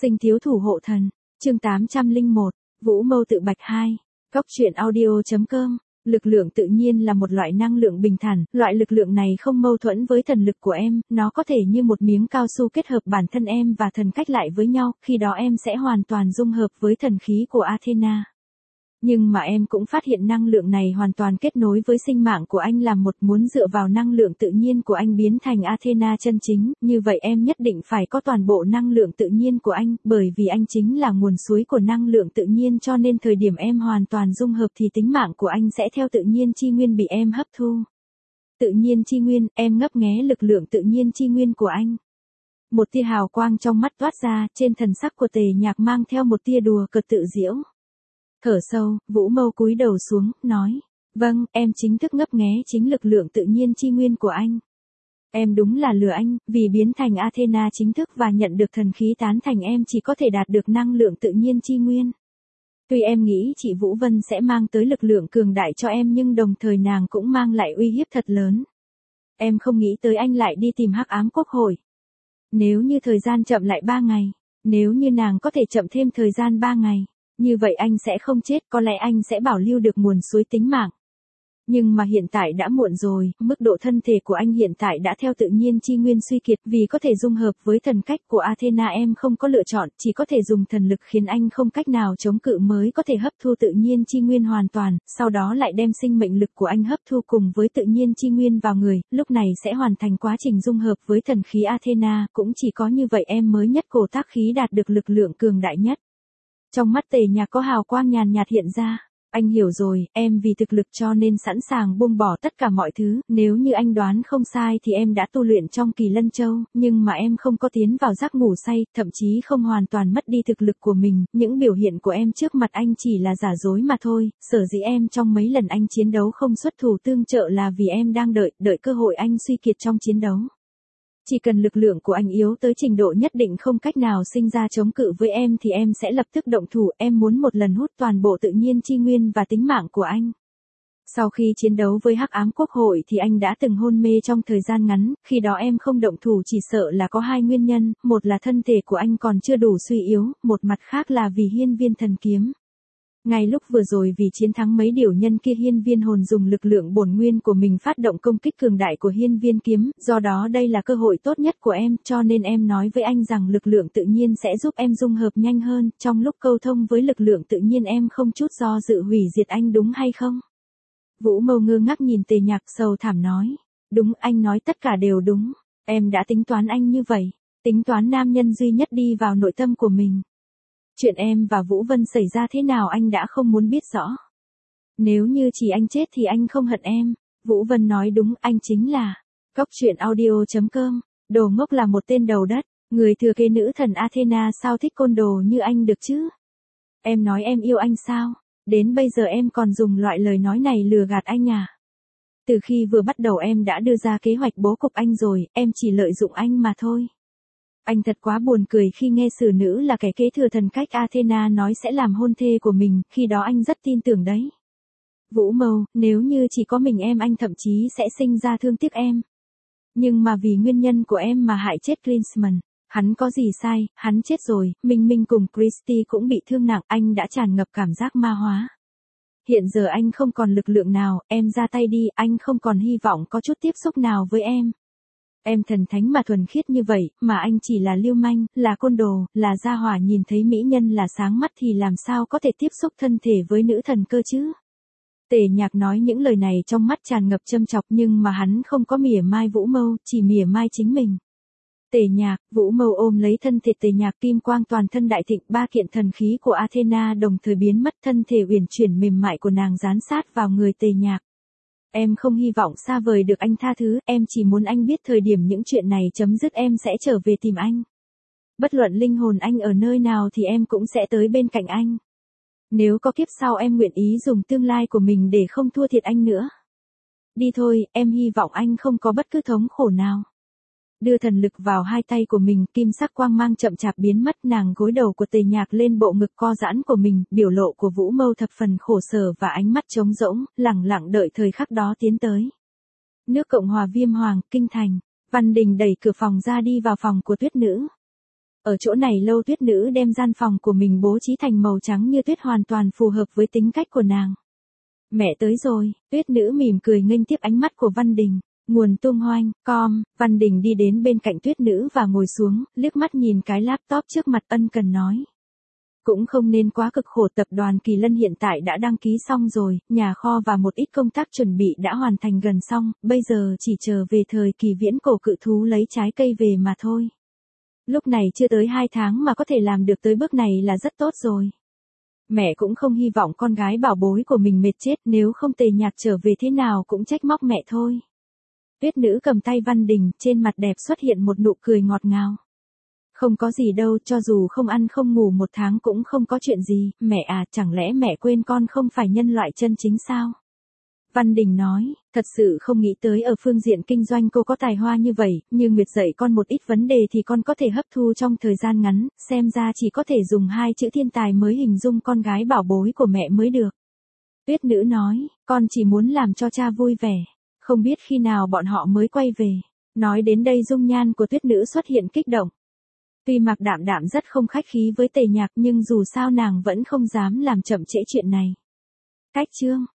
Sinh thiếu thủ hộ thần, chương 801, Vũ Mâu tự bạch 2, Góc truyện audio.com. Lực lượng tự nhiên là một loại năng lượng bình thản, loại lực lượng này không mâu thuẫn với thần lực của em, nó có thể như một miếng cao su kết hợp bản thân em và thần cách lại với nhau, khi đó em sẽ hoàn toàn dung hợp với thần khí của Athena. Nhưng mà em cũng phát hiện năng lượng này hoàn toàn kết nối với sinh mạng của anh là một, muốn dựa vào năng lượng tự nhiên của anh biến thành Athena chân chính, như vậy em nhất định phải có toàn bộ năng lượng tự nhiên của anh, bởi vì anh chính là nguồn suối của năng lượng tự nhiên, cho nên thời điểm em hoàn toàn dung hợp thì tính mạng của anh sẽ theo tự nhiên chi nguyên bị em hấp thu. Tự nhiên chi nguyên, em ngấp nghé lực lượng tự nhiên chi nguyên của anh. Một tia hào quang trong mắt toát ra, trên thần sắc của Tề Nhạc mang theo một tia đùa cợt tự giễu. Thở sâu, Vũ Mâu cúi đầu xuống, nói, vâng, em chính thức ngấp nghé chính lực lượng tự nhiên chi nguyên của anh. Em đúng là lừa anh, vì biến thành Athena chính thức và nhận được thần khí tán thành em chỉ có thể đạt được năng lượng tự nhiên chi nguyên. Tuy em nghĩ chị Vũ Vân sẽ mang tới lực lượng cường đại cho em nhưng đồng thời nàng cũng mang lại uy hiếp thật lớn. Em không nghĩ tới anh lại đi tìm Hắc Ám Quốc hội. Nếu như thời gian chậm lại 3 ngày, nếu như nàng có thể chậm thêm thời gian 3 ngày. Như vậy anh sẽ không chết, có lẽ anh sẽ bảo lưu được nguồn suối tính mạng. Nhưng mà hiện tại đã muộn rồi, mức độ thân thể của anh hiện tại đã theo tự nhiên chi nguyên suy kiệt, vì có thể dung hợp với thần cách của Athena em không có lựa chọn, chỉ có thể dùng thần lực khiến anh không cách nào chống cự mới có thể hấp thu tự nhiên chi nguyên hoàn toàn, sau đó lại đem sinh mệnh lực của anh hấp thu cùng với tự nhiên chi nguyên vào người, lúc này sẽ hoàn thành quá trình dung hợp với thần khí Athena, cũng chỉ có như vậy em mới nhất cổ tác khí đạt được lực lượng cường đại nhất. Trong mắt Tề Nhạc có hào quang nhàn nhạt hiện ra. Anh hiểu rồi, em vì thực lực cho nên sẵn sàng buông bỏ tất cả mọi thứ, nếu như anh đoán không sai thì em đã tu luyện trong Kỳ Lân Châu, nhưng mà em không có tiến vào giấc ngủ say, thậm chí không hoàn toàn mất đi thực lực của mình, những biểu hiện của em trước mặt anh chỉ là giả dối mà thôi, sở dĩ em trong mấy lần anh chiến đấu không xuất thủ tương trợ là vì em đang đợi cơ hội anh suy kiệt trong chiến đấu. Chỉ cần lực lượng của anh yếu tới trình độ nhất định không cách nào sinh ra chống cự với em thì em sẽ lập tức động thủ, em muốn một lần hút toàn bộ tự nhiên chi nguyên và tính mạng của anh. Sau khi chiến đấu với Hắc Ám Quốc hội thì anh đã từng hôn mê trong thời gian ngắn, khi đó em không động thủ chỉ sợ là có hai nguyên nhân, một là thân thể của anh còn chưa đủ suy yếu, một mặt khác là vì hiên viên thần kiếm. Ngay lúc vừa rồi vì chiến thắng mấy điều nhân kia hiên viên hồn dùng lực lượng bổn nguyên của mình phát động công kích cường đại của hiên viên kiếm, do đó đây là cơ hội tốt nhất của em, cho nên em nói với anh rằng lực lượng tự nhiên sẽ giúp em dung hợp nhanh hơn, trong lúc câu thông với lực lượng tự nhiên em không chút do dự hủy diệt anh đúng hay không? Vũ Mâu ngơ ngác nhìn Tề Nhạc sầu thảm nói, đúng, anh nói tất cả đều đúng, em đã tính toán anh như vậy, tính toán nam nhân duy nhất đi vào nội tâm của mình. Chuyện em và Vũ Vân xảy ra thế nào anh đã không muốn biết rõ. Nếu như chỉ anh chết thì anh không hận em. Vũ Vân nói đúng, anh chính là Góc truyện audio.com. Đồ ngốc là một tên đầu đất, người thừa kế nữ thần Athena sao thích côn đồ như anh được chứ? Em nói em yêu anh sao? Đến bây giờ em còn dùng loại lời nói này lừa gạt anh à? Từ khi vừa bắt đầu em đã đưa ra kế hoạch bố cục anh rồi, em chỉ lợi dụng anh mà thôi. Anh thật quá buồn cười khi nghe xử nữ là kẻ kế thừa thần cách Athena nói sẽ làm hôn thê của mình, khi đó anh rất tin tưởng đấy. Vũ Mâu, nếu như chỉ có mình em anh thậm chí sẽ sinh ra thương tiếc em. Nhưng mà vì nguyên nhân của em mà hại chết Klinsmann, hắn có gì sai, hắn chết rồi, Minh Minh cùng Christy cũng bị thương nặng, anh đã tràn ngập cảm giác ma hóa. Hiện giờ anh không còn lực lượng nào, em ra tay đi, anh không còn hy vọng có chút tiếp xúc nào với em. Em thần thánh mà thuần khiết như vậy, mà anh chỉ là lưu manh, là côn đồ, là gia hỏa nhìn thấy mỹ nhân là sáng mắt thì làm sao có thể tiếp xúc thân thể với nữ thần cơ chứ? Tề Nhạc nói những lời này trong mắt tràn ngập châm chọc nhưng mà hắn không có mỉa mai Vũ Mâu, chỉ mỉa mai chính mình. Tề Nhạc, Vũ Mâu ôm lấy thân thể Tề Nhạc, kim quang toàn thân đại thịnh, ba kiện thần khí của Athena đồng thời biến mất, thân thể uyển chuyển mềm mại của nàng dán sát vào người Tề Nhạc. Em không hy vọng xa vời được anh tha thứ, em chỉ muốn anh biết thời điểm những chuyện này chấm dứt em sẽ trở về tìm anh. Bất luận linh hồn anh ở nơi nào thì em cũng sẽ tới bên cạnh anh. Nếu có kiếp sau em nguyện ý dùng tương lai của mình để không thua thiệt anh nữa. Đi thôi, em hy vọng anh không có bất cứ thống khổ nào. Đưa thần lực vào hai tay của mình, kim sắc quang mang chậm chạp biến mất, nàng gối đầu của Tề Nhạc lên bộ ngực co giãn của mình, biểu lộ của Vũ Mâu thập phần khổ sở và ánh mắt trống rỗng, lẳng lặng đợi thời khắc đó tiến tới. Nước Cộng hòa Viêm Hoàng, Kinh Thành, Văn Đình đẩy cửa phòng ra đi vào phòng của Tuyết Nữ. Ở chỗ này Lâu Tuyết Nữ đem gian phòng của mình bố trí thành màu trắng như tuyết hoàn toàn phù hợp với tính cách của nàng. Mẹ tới rồi, Tuyết Nữ mỉm cười nghênh tiếp ánh mắt của Văn Đình. Nguồn tung hoanh, com, Văn Đình đi đến bên cạnh Tuyết Nữ và ngồi xuống, liếc mắt nhìn cái laptop trước mặt ân cần nói. Cũng không nên quá cực khổ, tập đoàn Kỳ Lân hiện tại đã đăng ký xong rồi, nhà kho và một ít công tác chuẩn bị đã hoàn thành gần xong, bây giờ chỉ chờ về thời kỳ viễn cổ cự thú lấy trái cây về mà thôi. Lúc này chưa tới 2 tháng mà có thể làm được tới bước này là rất tốt rồi. Mẹ cũng không hy vọng con gái bảo bối của mình mệt chết, nếu không Tề Nhạc trở về thế nào cũng trách móc mẹ thôi. Tuyết Nữ cầm tay Văn Đình, trên mặt đẹp xuất hiện một nụ cười ngọt ngào. Không có gì đâu, cho dù không ăn không ngủ 1 tháng cũng không có chuyện gì, mẹ à, chẳng lẽ mẹ quên con không phải nhân loại chân chính sao? Văn Đình nói, thật sự không nghĩ tới ở phương diện kinh doanh cô có tài hoa như vậy, như Nguyệt dạy con một ít vấn đề thì con có thể hấp thu trong thời gian ngắn, xem ra chỉ có thể dùng 2 chữ thiên tài mới hình dung con gái bảo bối của mẹ mới được. Tuyết Nữ nói, con chỉ muốn làm cho cha vui vẻ, không biết khi nào bọn họ mới quay về. Nói đến đây dung nhan của Tuyết Nữ xuất hiện kích động. Tuy Mạc Đạm Đạm rất không khách khí với Tề Nhạc nhưng dù sao nàng vẫn không dám làm chậm trễ chuyện này. Cách chương